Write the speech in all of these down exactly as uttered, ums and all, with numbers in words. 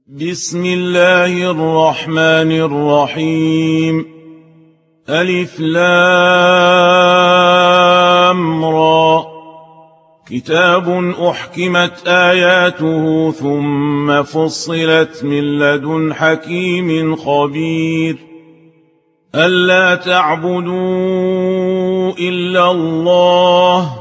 بسم الله الرحمن الرحيم. ألف لام را. كتاب أحكمت آياته ثم فصلت من لدن حكيم خبير. ألا تعبدوا إلا الله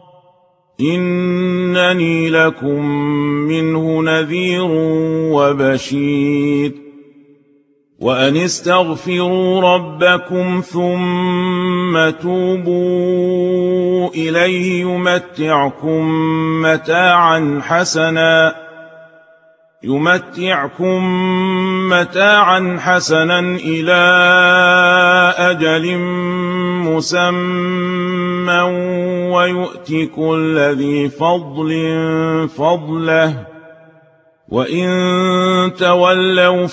إنني لكم منه نذير وبشير. وأن استغفروا ربكم ثم توبوا إليه يمتعكم متاعا حسنا يمتعكم متاعا حسنا إلى أجل مسمى ويؤتي كل ذي فضل فضله وإن تولوا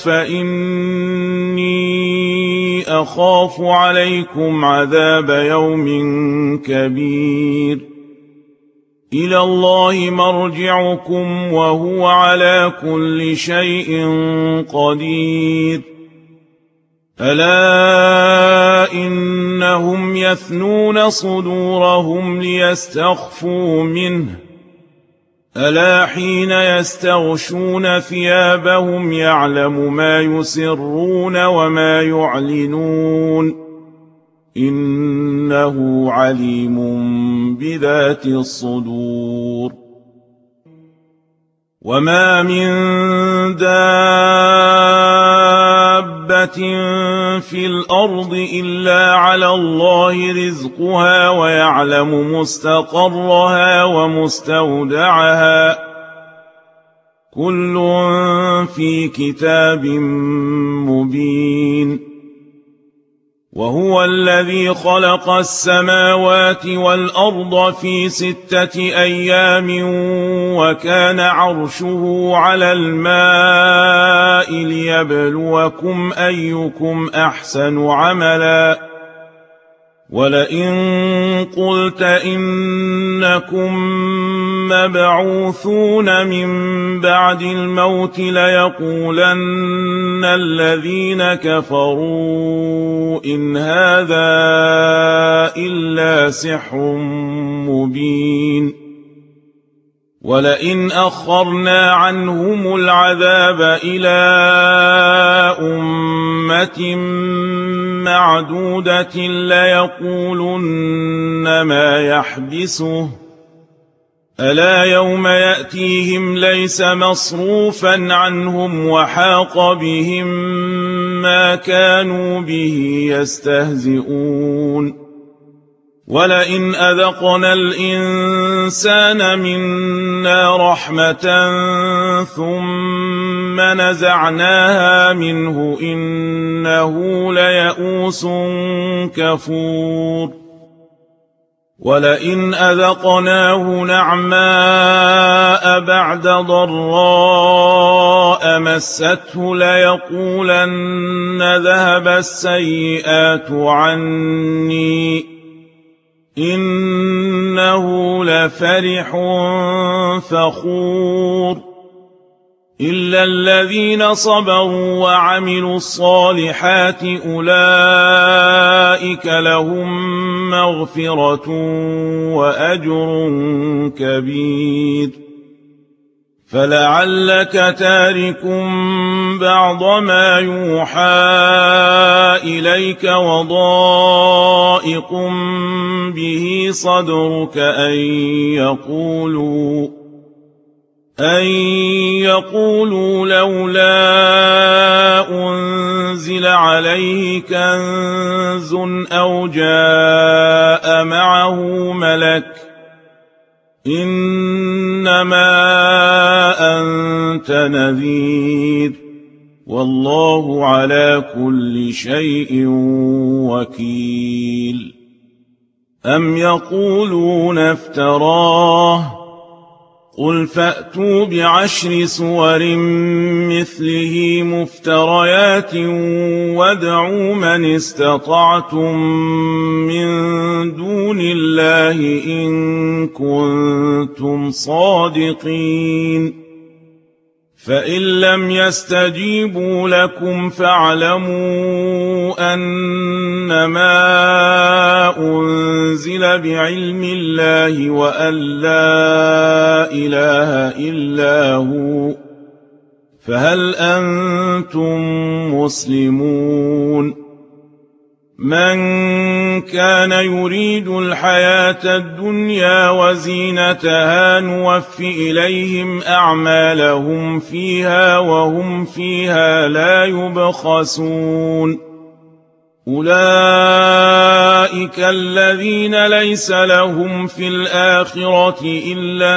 فإني أخاف عليكم عذاب يوم كبير. إلى الله مرجعكم وهو على كل شيء قدير. ألا إنهم يثنون صدورهم ليستخفوا منه ألا حين يستغشون ثيابهم يعلم ما يسرون وما يعلنون إنه عليم بذات الصدور. وما من دابة في الأرض إلا على الله رزقها ويعلم مستقرها ومستودعها كل في كتاب مبين. وهو الذي خلق السماوات والأرض في ستة أيام وكان عرشه على الماء ليبلوكم أيكم أحسن عملا. ولئن قلت إنكم مبعوثون من بعد الموت ليقولن الذين كفروا إن هذا إلا سحر مبين. ولئن أخرنا عنهم العذاب إلى أمة معدودة ليقولن ما يحبسه ألا يوم يأتيهم ليس مصروفا عنهم وحاق بهم ما كانوا به يستهزئون. ولئن أذقنا الإنسان منا رحمة ثم نزعناها منه إنه ليئوس كفور. ولئن أذقناه نعماء بعد ضراء مسته ليقولن ذهب السيئات عني إنه لفرح فخور. إلا الذين صبروا وعملوا الصالحات أولئك لهم مغفرة وأجر كبير. فلعلك تارك بعض ما يوحى إليك وضائق به صدرك أن يقولوا أن يقولوا لولا أنزل عليه كنز أو جاء معه ملك إنما أنت نذير والله على كل شيء وكيل. أم يقولون افتراه قل فأتوا بعشر سور مثله مفتريات وادعوا من استطعتم من دون الله إن كنتم صادقين فإن لم يستجيبوا لكم فاعلموا أنما أنزل بعلم الله وأن لا إله إلا هو، فهل أنتم مسلمون؟ من كان يريد الحياة الدنيا وزينتها نوف إليهم أعمالهم فيها وهم فيها لا يبخسون. أولئك الذين ليس لهم في الآخرة إلا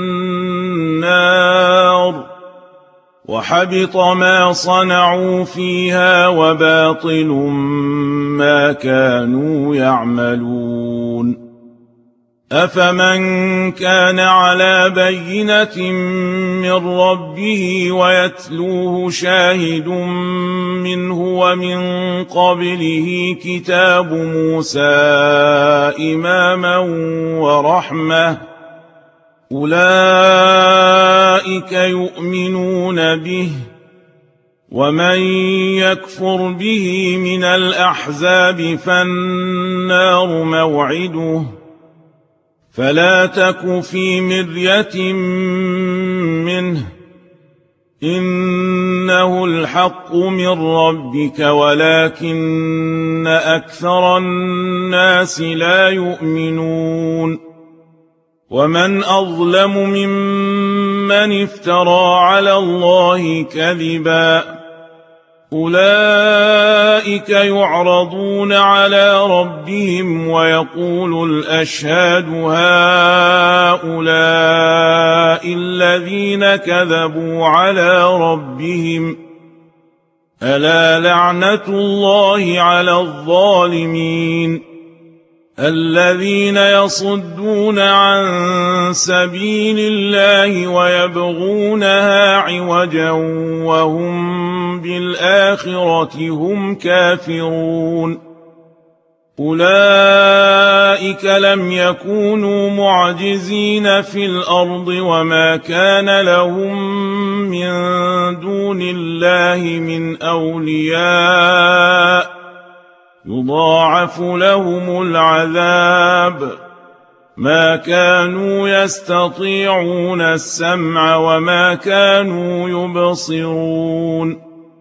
النار، وحبط ما صنعوا فيها وباطل ما كانوا يعملون. أفمن كان على بينة من ربه ويتلوه شاهد منه ومن قبله كتاب موسى إماما ورحمة، أولئك يؤمنون به، ومن يكفر به من الأحزاب فالنار موعده، فلا تك في مرية منه، إنه الحق من ربك ولكن أكثر الناس لا يؤمنون. ومن أظلم ممن افترى على الله كذبا، أولئك يعرضون على ربهم ويقول الأشهاد هؤلاء الذين كذبوا على ربهم، ألا لعنة الله على الظالمين الذين يصدون عن سبيل الله ويبغونها عوجا وهم بالآخرة هم كافرون. أولئك لم يكونوا معجزين في الأرض وما كان لهم من دون الله من أولياء، يضاعف لهم العذاب، ما كانوا يستطيعون السمع وما كانوا يبصرون.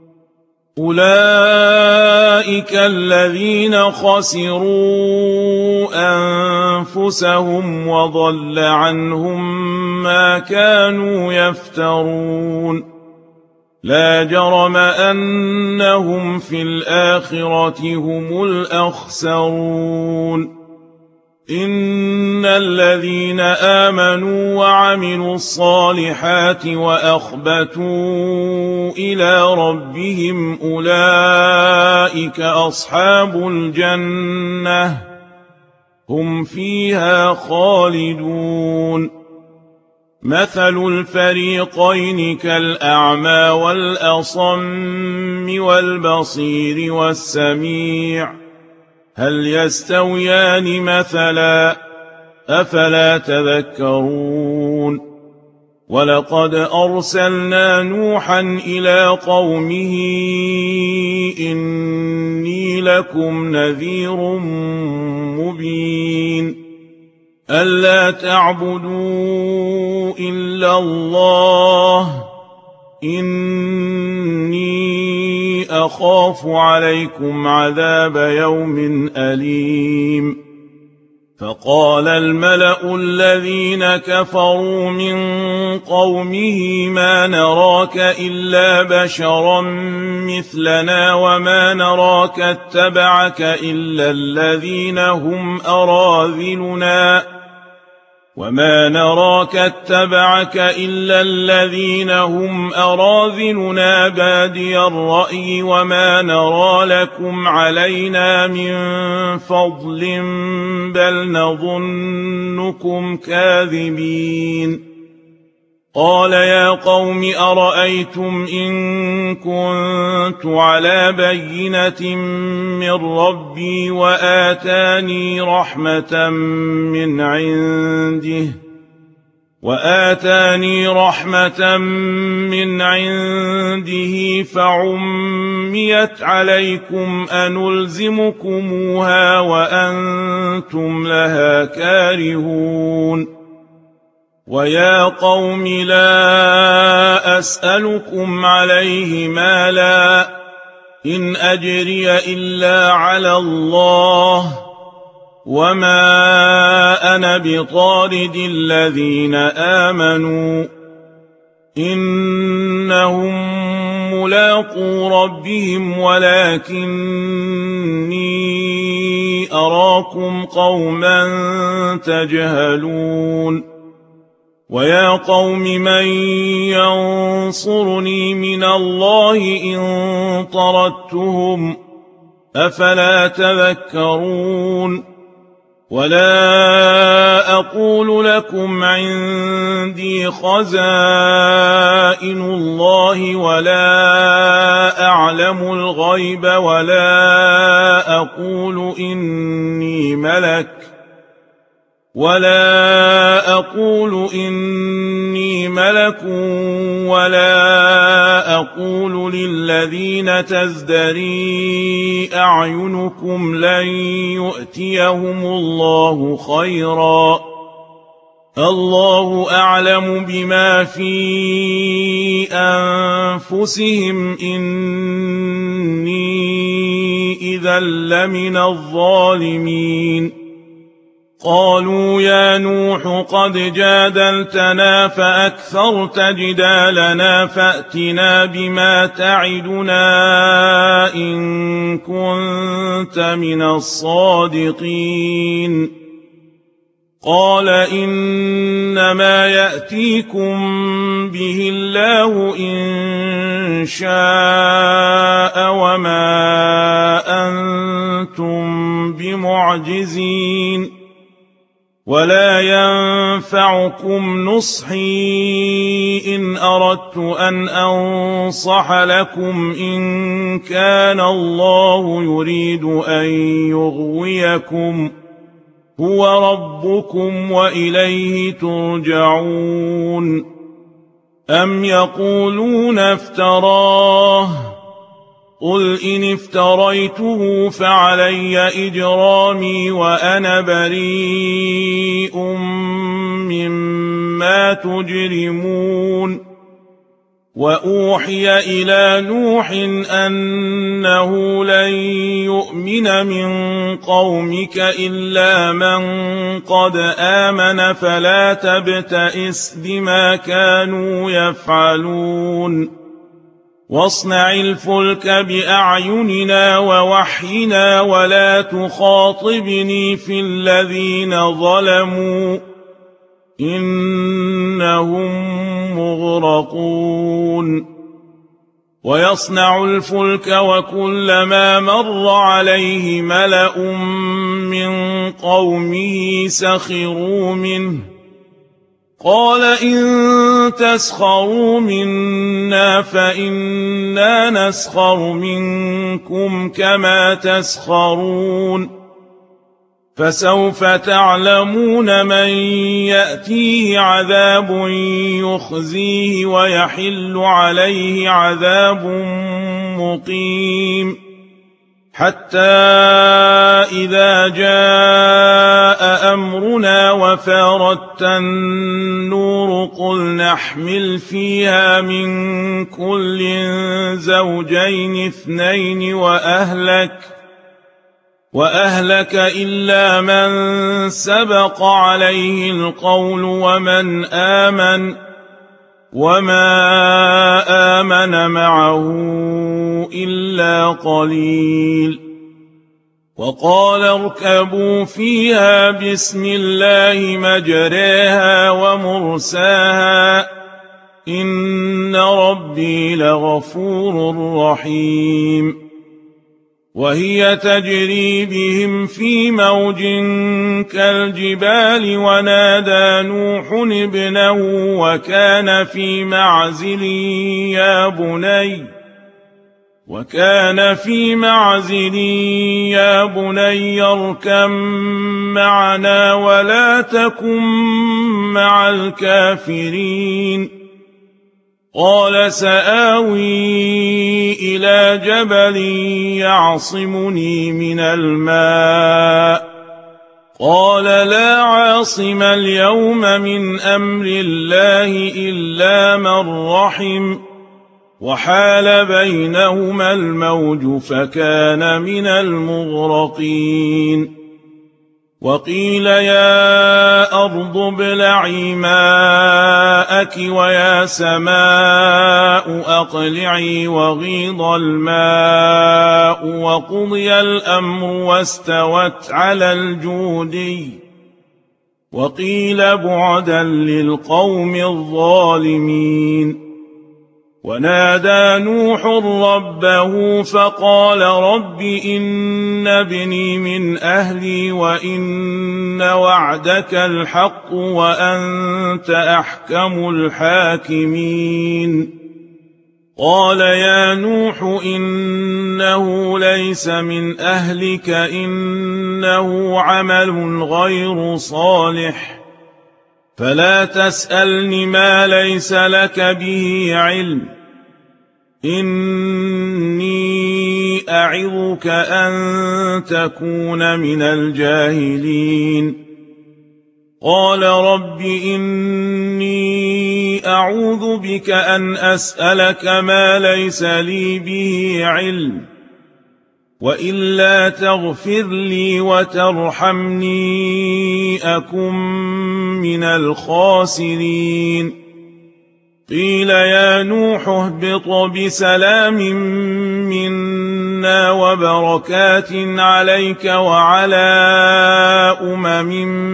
أولئك الذين خسروا أنفسهم وضل عنهم ما كانوا يفترون. لا جرم أنهم في الآخرة هم الأخسرون. إن الذين آمنوا وعملوا الصالحات وأخبتوا إلى ربهم أولئك أصحاب الجنة هم فيها خالدون. مثل الفريقين كالأعمى والأصم والبصير والسميع، هل يستويان مثلا؟ أفلا تذكرون. ولقد أرسلنا نوحا إلى قومه إني لكم نذير مبين ألا تعبدوا إلا الله إني أخاف عليكم عذاب يوم أليم. فقال الملأ الذين كفروا من قومه ما نراك إلا بشرا مثلنا وما نراك اتبعك إلا الذين هم أراذلنا وما نراك اتبعك إلا الذين هم أراذلنا بادي الرأي وما نرى لكم علينا من فضل بل نظنكم كاذبين. قال يا قوم أرأيتم إن كنت على بينة من ربي وآتاني رحمة من عنده وآتاني رحمة من عنده فعميت عليكم أنلزمكموها وأنتم لها كارهون ويا قوم لا أسألكم عليه مالا إن أجري إلا على الله وما أنا بطارد الذين آمنوا إنهم ملاقو ربهم ولكني أراكم قوما تجهلون ويا قوم من ينصرني من الله إن طردتهم أفلا تذكرون ولا أقول لكم عندي خزائن الله ولا أعلم الغيب ولا أقول إني ملك ولا أقول إني ملك ولا أقول للذين تزدري أعينكم لن يؤتيهم الله خيرا الله أعلم بما في أنفسهم إني إذا لمن الظالمين قالوا يا نوح قد جادلتنا فأكثرت جدالنا فأتنا بما تعدنا إن كنت من الصادقين قال إنما يأتيكم به الله إن شاء وما أنتم بمعجزين ولا ينفعكم نصحي إن أردت أن أنصح لكم إن كان الله يريد أن يغويكم هو ربكم وإليه ترجعون أم يقولون افتراه قل إن افتريته فعلي إجرامي وأنا بريء مما تجرمون وأوحي إلى نوح أنه لن يؤمن من قومك إلا من قد آمن فلا تبتئس بما كانوا يفعلون واصنع الفلك بأعيننا ووحينا ولا تخاطبني في الذين ظلموا إنهم مغرقون ويصنع الفلك وكلما مر عليه ملأ من قومه سخروا منه قال إن تسخروا منا فإنا نسخر منكم كما تسخرون فسوف تعلمون من يأتيه عذاب يخزيه ويحل عليه عذاب مقيم حتى إذا جاء أمرنا وفارت النور قل نحمل فيها من كل زوجين اثنين وأهلك وأهلك إلا من سبق عليه القول ومن آمن وما آمن معه إلا قليل وقال اركبوا فيها بسم الله مجريها ومرساها إن ربي لغفور رحيم وهي تجري بهم في موج كالجبال ونادى نوح ابنه وكان في معزل يا بني وكان في معزل يا بني اركب معنا ولا تكن مع الكافرين قال سآوي إلى جبل يعصمني من الماء قال لا عاصم اليوم من أمر الله إلا من رحم وحال بينهما الموج فكان من المغرقين وقيل يا أرض ابلعي ماءك ويا سماء أقلعي وغيض الماء وقضي الأمر واستوت على الجودي وقيل بعدا للقوم الظالمين ونادى نوح ربه فقال رب إن ابني من أهلي وإن وعدك الحق وأنت أحكم الحاكمين قال يا نوح إنه ليس من أهلك إنه عمل غير صالح فلا تسألني ما ليس لك به علم إني أعظك أن تكون من الجاهلين قال رب إني أعوذ بك أن أسألك ما ليس لي به علم وإلا تغفر لي وترحمني أكن من الخاسرين قيل يا نوح اهبط بسلام منا وبركات عليك وعلى أمم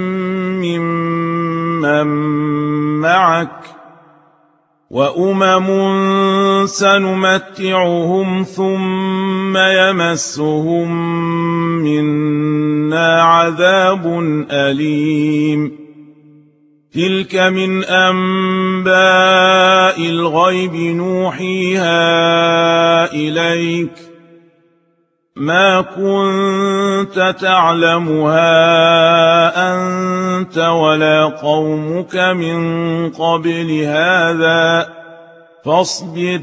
ممن معك وأمم سنمتعهم ثم يمسهم منا عذاب أليم تلك من أنباء الغيب نوحيها إليك ما كنت تعلمها أنت ولا قومك من قبل هذا فاصبر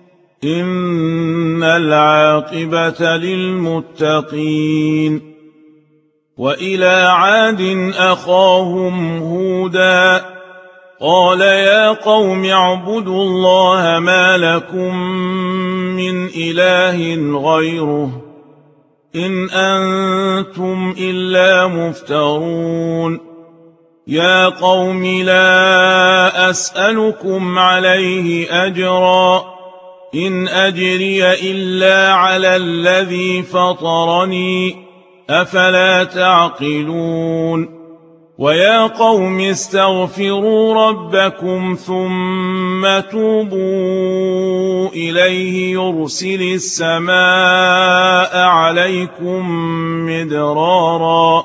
إن العاقبة للمتقين وإلى عاد أخاهم هودا قال يا قوم اعبدوا الله ما لكم من إله غيره إن أنتم إلا مفترون يا قوم لا أسألكم عليه أجرا إن أجري إلا على الذي فطرني أفلا تعقلون ويا قوم استغفروا ربكم ثم توبوا إليه يرسل السماء عليكم مدرارا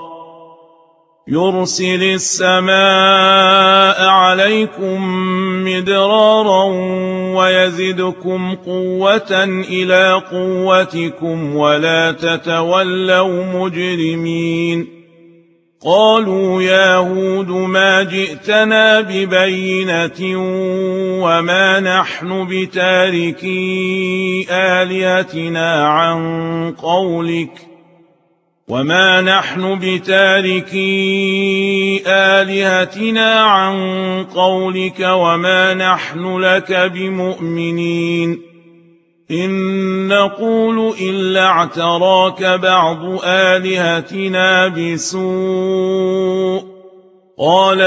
يرسل السماء عليكم مدرارا ويزدكم قوة إلى قوتكم ولا تتولوا مجرمين قالوا يا هود ما جئتنا ببينة وما نحن بتاركي آلهتنا عن قولك وما نحن بتاركي آلهتنا عن قولك وما نحن لك بمؤمنين إن نقول إلا اعتراك بعض آلهتنا بسوء قال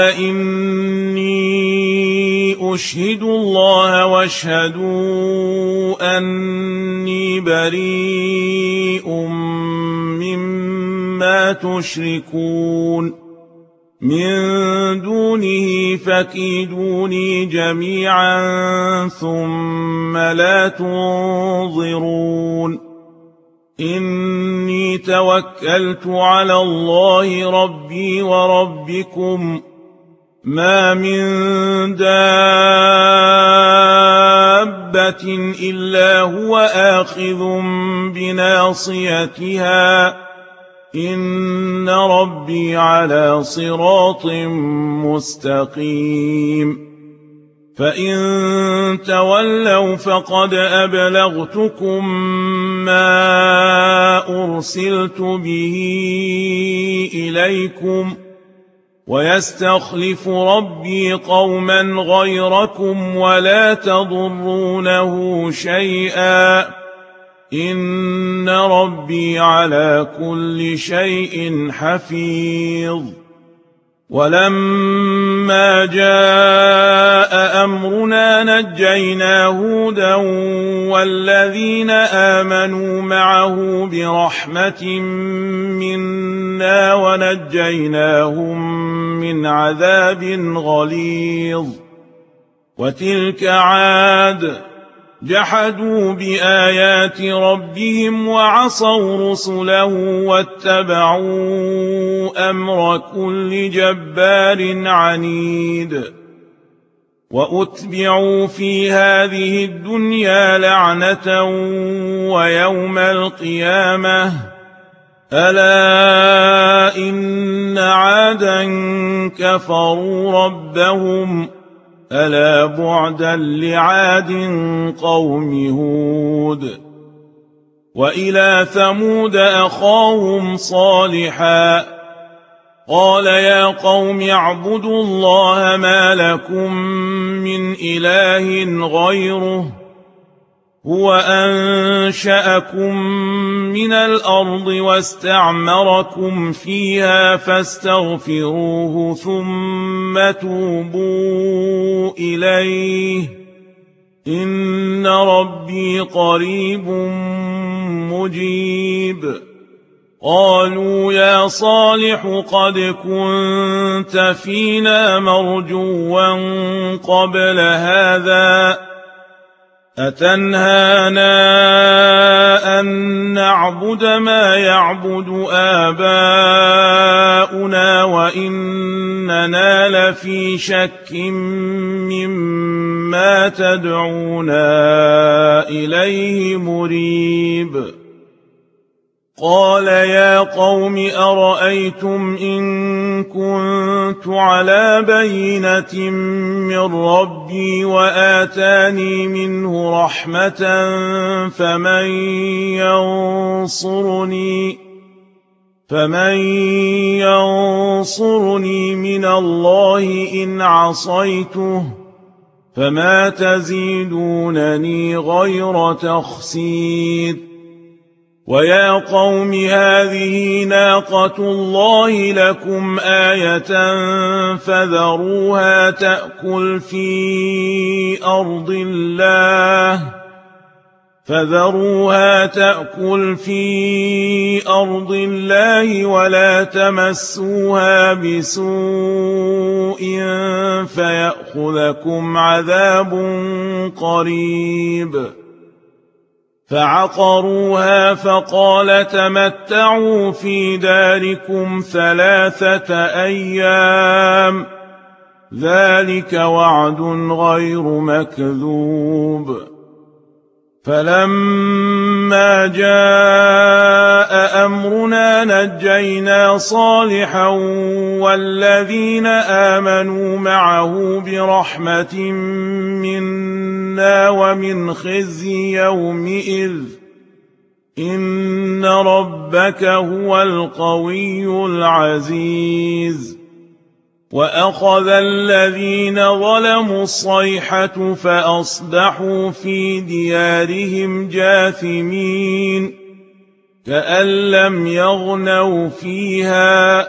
إني أشهد الله واشهدوا أني بريء مما تشركون من دونه فكيدوني جميعا ثم لا تنظرون إني توكلت على الله ربي وربكم ما من دابة دابة إلا هو آخذ بناصيتها إن ربي على صراط مستقيم فإن تولوا فقد أبلغتكم ما أرسلت به إليكم ويستخلف ربي قوما غيركم ولا تضرونه شيئا إن ربي على كل شيء حفيظ ولما جاء أمرنا نجينا هودا والذين آمنوا معه برحمة منا ونجيناهم من عذاب غليظ وتلك عاد جحدوا بآيات ربهم وعصوا رسله واتبعوا أمر كل جبار عنيد وأتبعوا في هذه الدنيا لعنة ويوم القيامة ألا إن عادا كفروا ربهم ألا بعدا لعاد قوم هود وإلى ثمود أخاهم صالحا قال يا قوم اعبدوا الله ما لكم من إله غيره هو أنشأكم من الأرض واستعمركم فيها فاستغفروه ثم توبوا إليه إن ربي قريب مجيب قالوا يا صالح قد كنت فينا مرجوا قبل هذا أتنهانا أن نعبد ما يعبد آباؤنا وإننا لفي شك مما تدعونا إليه مريب قال يا قوم أرأيتم إن كنت على بينة من ربي وآتاني منه رحمة فمن ينصرني فمن ينصرني من الله إن عصيته فما تزيدونني غير تخسير ويا قوم هذه ناقة الله لكم آية فذروها تأكل في أرض الله فذروها تأكل في أرض الله ولا تمسوها بسوء فيأخذكم عذاب قريب فعقروها فقال تمتعوا في داركم ثلاثة أيام ذلك وعد غير مكذوب فلما جاء أمرنا نجينا صالحا والذين آمنوا معه برحمة منا ومن خزي يومئذ إن ربك هو القوي العزيز وأخذ الذين ظلموا الصيحة فأصبحوا في ديارهم جاثمين كأن لم يغنوا فيها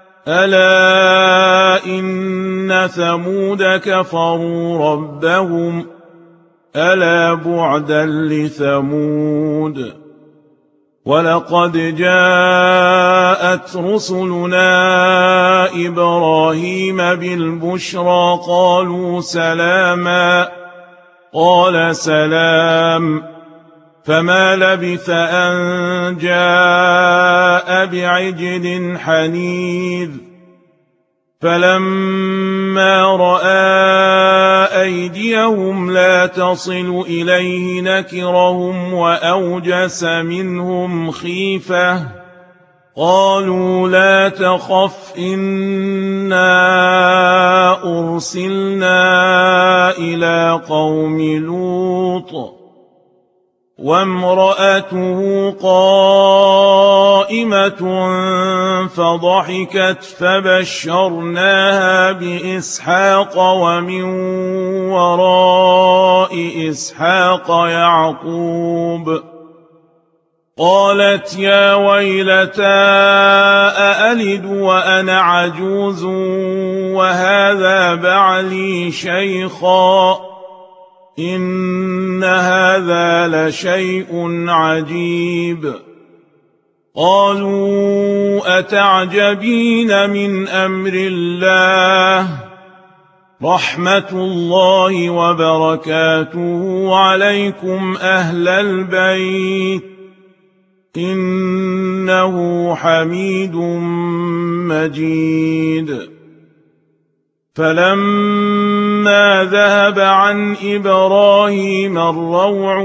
ألا إن ثمود كفروا ربهم ألا بعدا لثمود ولقد جاءت رسلنا إبراهيم بالبشرى قالوا سلاما قال سلام فما لبث أن جاء بعجل حنيذ فلما رأى أيديهم لا تصل إليه نكرهم وأوجس منهم خيفة قالوا لا تخف إنا أرسلنا إلى قوم لوط وامرأته قائمة فضحكت فبشرناها بإسحاق ومن وراء إسحاق يعقوب قالت يا ويلتى أألد وأنا عجوز وهذا بعلي شيخا إن هذا لشيء عجيب قالوا أتعجبين من أمر الله رحمة الله وبركاته عليكم أهل البيت إنه حميد مجيد فلما ذهب عن إبراهيم الروع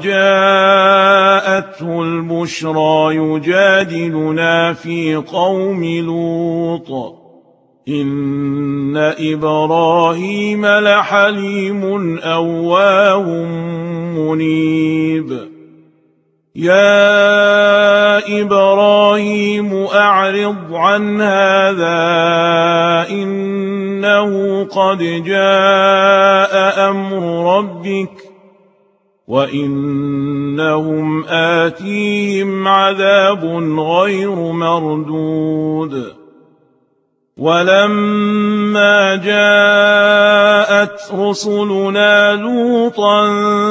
وجاءته البشرى يجادلنا في قوم لوط إن إبراهيم لحليم أواه منيب يا إبراهيم أعرض عن هذا إنه قد جاء أمر ربك وإنهم آتيهم عذاب غير مردود ولما جاءت رسلنا لوطا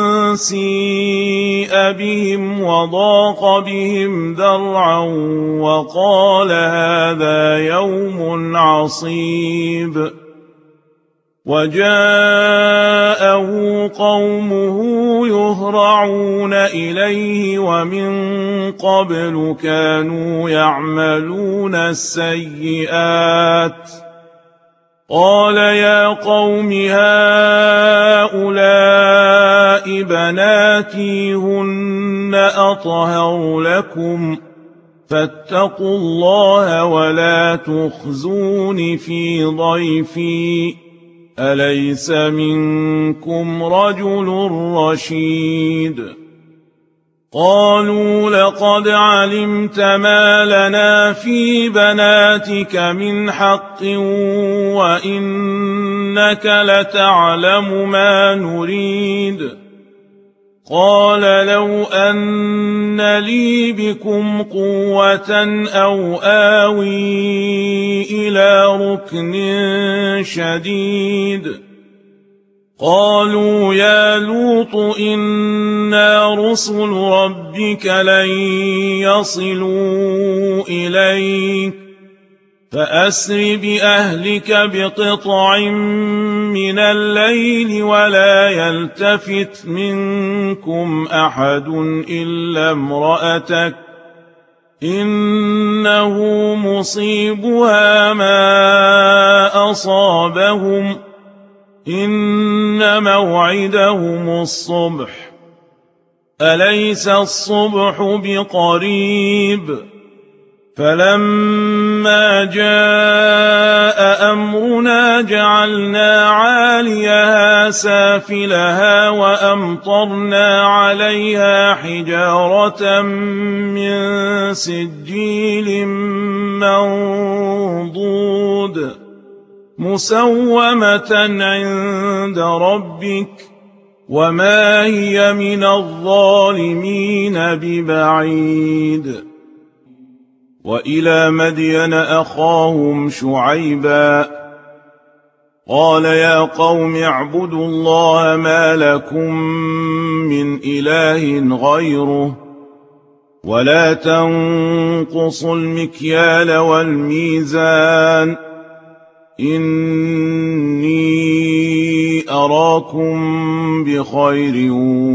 سيء بهم وضاق بهم ذرعا وقال هذا يوم عصيب وجاءه قومه يهرعون إليه ومن قبل كانوا يعملون السيئات قال يا قوم هؤلاء بناتي هن أطهر لكم فاتقوا الله ولا تخزون في ضيفي أليس منكم رجل رشيد قالوا لقد علمت ما لنا في بناتك من حق وإنك لتعلم ما نريد قال لو أن لي بكم قوة أو آوي إلى ركن شديد قالوا يا لوط إنا رسل ربك لن يصلوا إليك فأسر بأهلك بقطع من الليل ولا يلتفت منكم أحد إلا امرأتك إنه مصيبها ما أصابهم إن موعدهم الصبح أليس الصبح بقريب فلما جاء أمرنا جعلنا عاليها سافلها وأمطرنا عليها حجارة من سجيل منضود مسومة عند ربك وما هي من الظالمين ببعيد وإلى مدين أخاهم شعيبا قال يا قوم اعبدوا الله ما لكم من إله غيره ولا تنقصوا المكيال والميزان إني أراكم بخير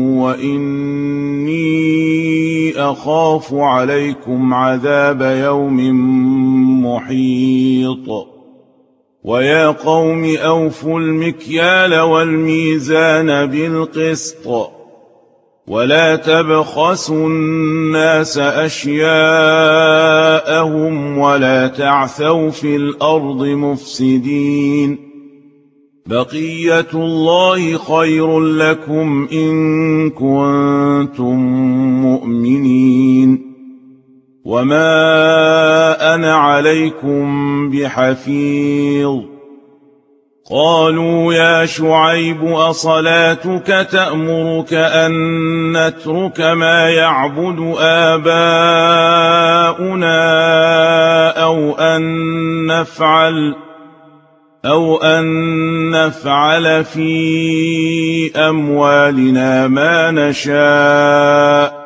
وإني أخاف عليكم عذاب يوم محيط ويا قوم أوفوا المكيال والميزان بالقسط ولا تبخسوا الناس أشياءهم ولا تعثوا في الأرض مفسدين بقية الله خير لكم إن كنتم مؤمنين وما أنا عليكم بحفيظ قالوا يا شعيب أصلاتك تأمرك أن نترك ما يعبد آباؤنا أو أن نفعل أو أن نفعل في أموالنا ما نشاء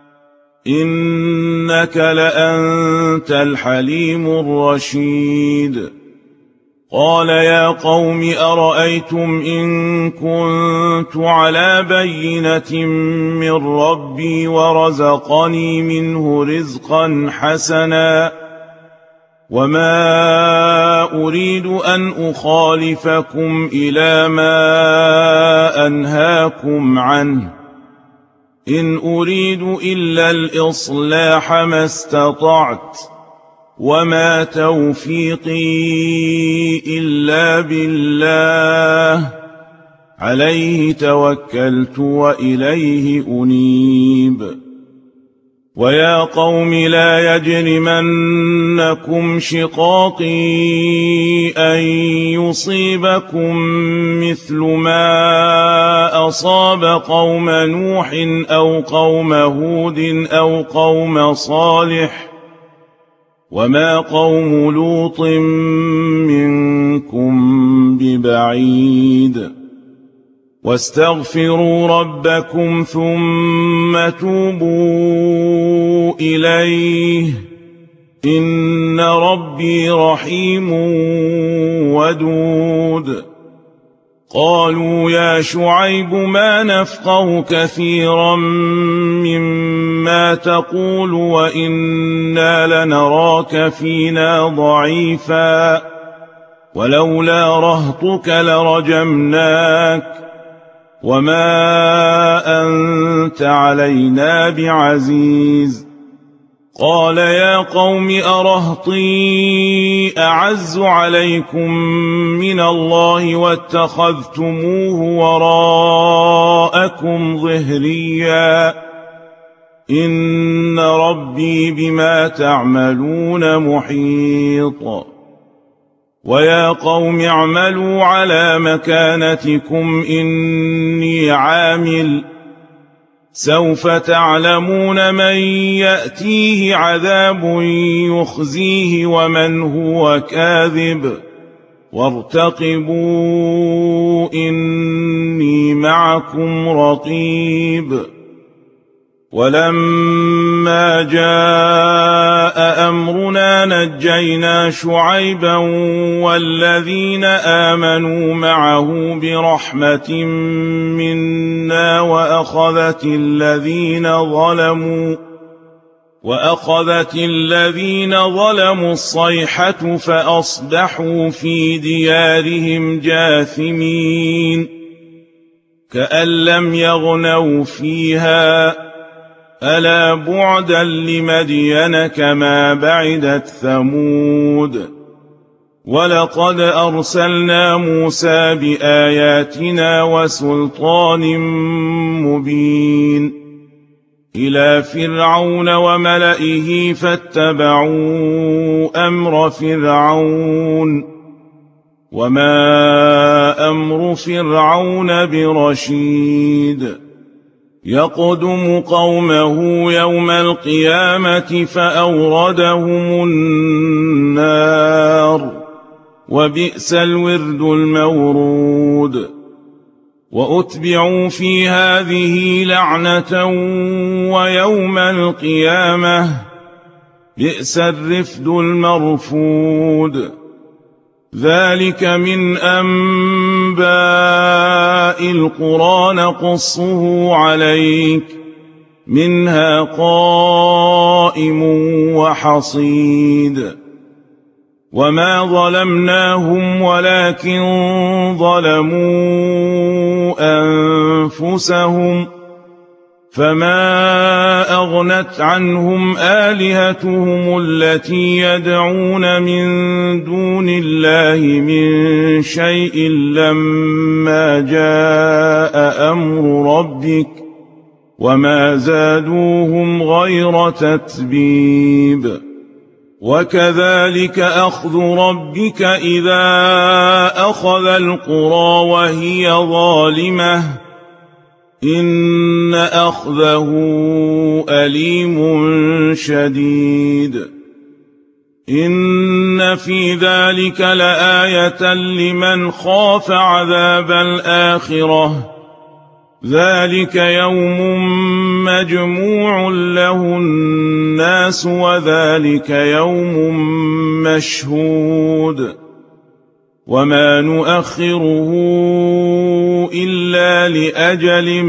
إنك لأنت الحليم الرشيد قال يا قوم أرأيتم إن كنت على بينة من ربي ورزقني منه رزقا حسنا وما أريد أن أخالفكم إلى ما أنهاكم عنه إن أريد إلا الإصلاح ما استطعت وما توفيقي إلا بالله عليه توكلت وإليه أنيب ويا قوم لا يجرمنكم شقاقي أن يصيبكم مثل ما أصاب قوم نوح أو قوم هود أو قوم صالح وما قوم لوط منكم ببعيد واستغفروا ربكم ثم توبوا إليه إن ربي رحيم ودود قالوا يا شعيب ما نفقه كثيرا مما تقول وإنا لنراك فينا ضعيفا ولولا رهطك لرجمناك وما أنت علينا بعزيز قال يا قوم أرهطي أعز عليكم من الله واتخذتموه وراءكم ظهريا إن ربي بما تعملون محيط ويا قوم اعملوا على مكانتكم إني عامل سوف تعلمون من يأتيه عذاب يخزيه ومن هو كاذب وارتقبوا إني معكم رقيب ولما جاء أمرنا نجينا شعيبا والذين آمنوا معه برحمة منا وأخذت الذين ظلموا وأخذت الذين ظلموا الصيحة فأصبحوا في ديارهم جاثمين كأن لم يغنوا فيها ألا بعدا لمدين كما بعدت ثمود ولقد أرسلنا موسى بآياتنا وسلطان مبين إلى فرعون وملئه فاتبعوا أمر فرعون وما أمر فرعون برشيد يقدم قومه يوم القيامة فأوردهم النار وبئس الورد المورود وأتبعوا في هذه لعنة ويوم القيامة بئس الرفد المرفود ذلك من أنباء القرى نقصه عليك منها قائم وحصيد وما ظلمناهم ولكن ظلموا أنفسهم فما أغنت عنهم آلهتهم التي يدعون من دون الله من شيء لما جاء أمر ربك وما زادوهم غير تتبيب وكذلك أخذ ربك إذا أخذ القرى وهي ظالمة إن أخذه أليم شديد إن في ذلك لآية لمن خاف عذاب الآخرة ذلك يوم مجموع له الناس وذلك يوم مشهود وما نؤخره إلا لأجل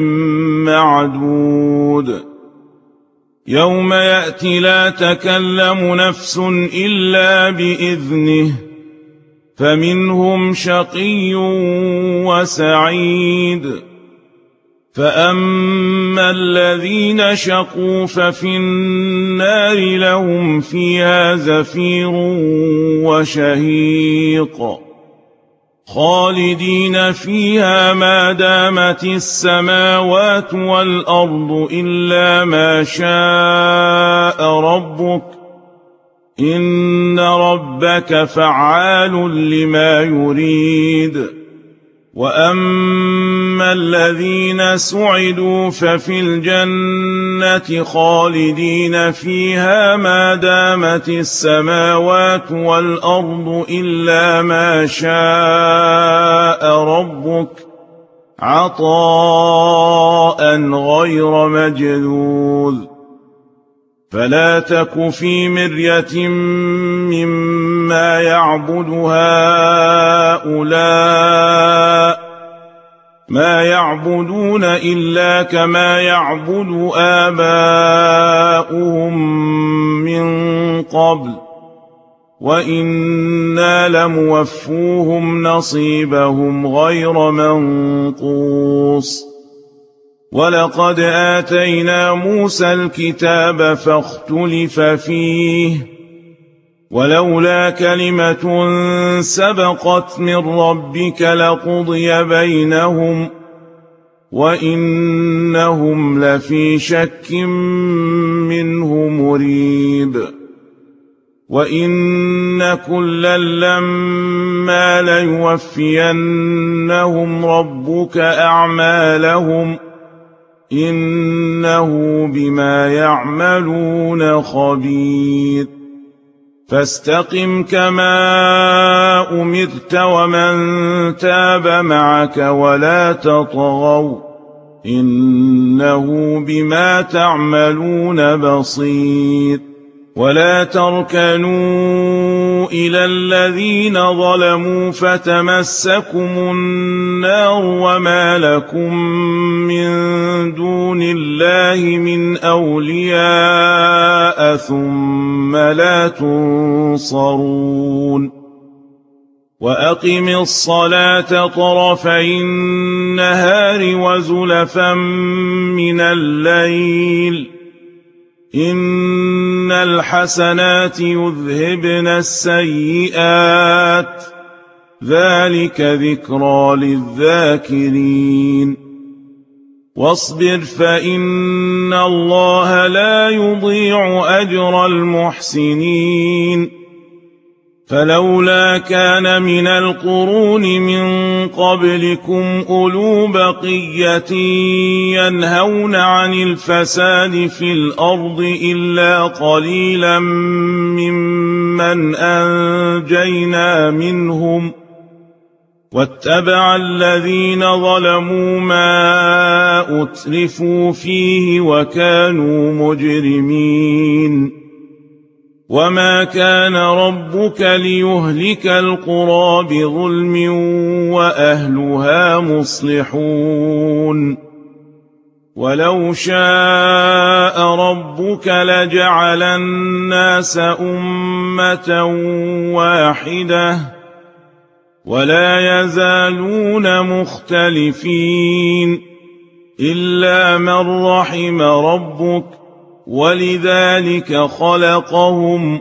معدود يوم يأتي لا تكلم نفس إلا بإذنه فمنهم شقي وسعيد فأما الذين شقوا ففي النار لهم فيها زفير وشهيق خالدين فيها ما دامت السماوات والأرض إلا ما شاء ربك إن ربك فعال لما يريد وأما الذين سعدوا ففي الجنة خالدين فيها ما دامت السماوات والأرض إلا ما شاء ربك عطاء غير مجذوذ فلا تك في مرية مما يعبد هؤلاء ما يعبدون إلا كما يعبد آباؤهم من قبل وإنا لموفوهم نصيبهم غير منقوص ولقد آتينا موسى الكتاب فاختلف فيه ولولا كلمة سبقت من ربك لقضي بينهم وإنهم لفي شك منه مريب وإن كلا لما ليوفينهم ربك أعمالهم إنه بما يعملون خبير فاستقم كما أمرت ومن تاب معك ولا تطغوا إنه بما تعملون بصير ولا تركنوا إلى الذين ظلموا فتمسكم النار وما لكم من دون الله من أولياء ثم لا تنصرون وأقم الصلاة طرفي النهار وزلفا من الليل إن الحسنات يذهبن السيئات ذلك ذكرى للذاكرين واصبر فإن الله لا يضيع أجر المحسنين فلولا كان من القرون من قبلكم أولو بقية ينهون عن الفساد في الأرض إلا قليلا ممن أنجينا منهم واتبع الذين ظلموا ما أترفوا فيه وكانوا مجرمين وما كان ربك ليهلك القرى بظلم وأهلها مصلحون ولو شاء شاء ربك لجعل الناس أمة واحدة ولا يزالون مختلفين إلا من رحم ربك ولذلك خلقهم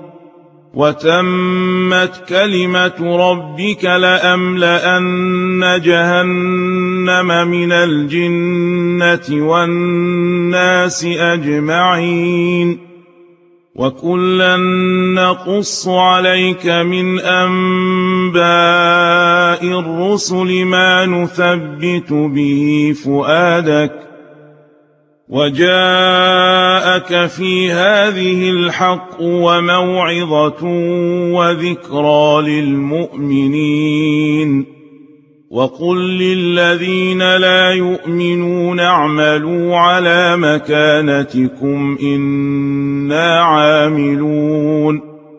وتمت كلمة ربك لأملأن جهنم من الجنة والناس أجمعين وكلا نقص عليك من أنباء الرسل ما نثبت به فؤادك وجاءك في هذه الحق وموعظة وذكرى للمؤمنين وقل للذين لا يؤمنون اعملوا على مكانتكم إنا عاملون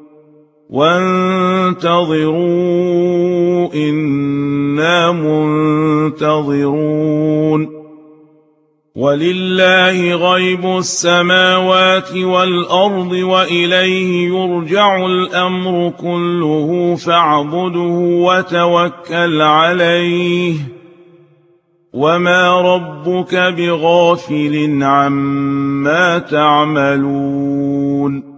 وانتظروا إنا منتظرون ولله غيب السماوات والأرض وإليه يرجع الأمر كله فاعبده وتوكل عليه وما ربك بغافل عما تعملون